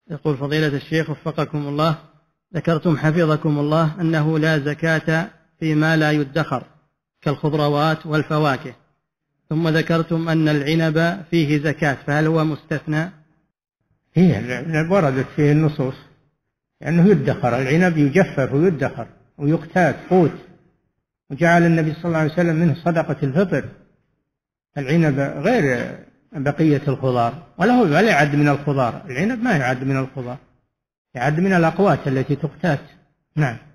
يقول فضيلة الشيخ وفقكم الله، ذكرتم حفظكم الله أنه لا زكاة فيما لا يدخر كالخضروات والفواكه، ثم ذكرتم أن العنب فيه زكاة، فهل هو مستثنى؟ هي وردت فيه النصوص لأنه يدخر، العنب يجفف ويدخر ويقتات قوت، وجعل النبي صلى الله عليه وسلم منه صدقة الفطر. العنب غير بقية الخضار، ولا يعد من الخضار، العنب ما يعد من الخضار، يعد من الأقوات التي تقتات. نعم.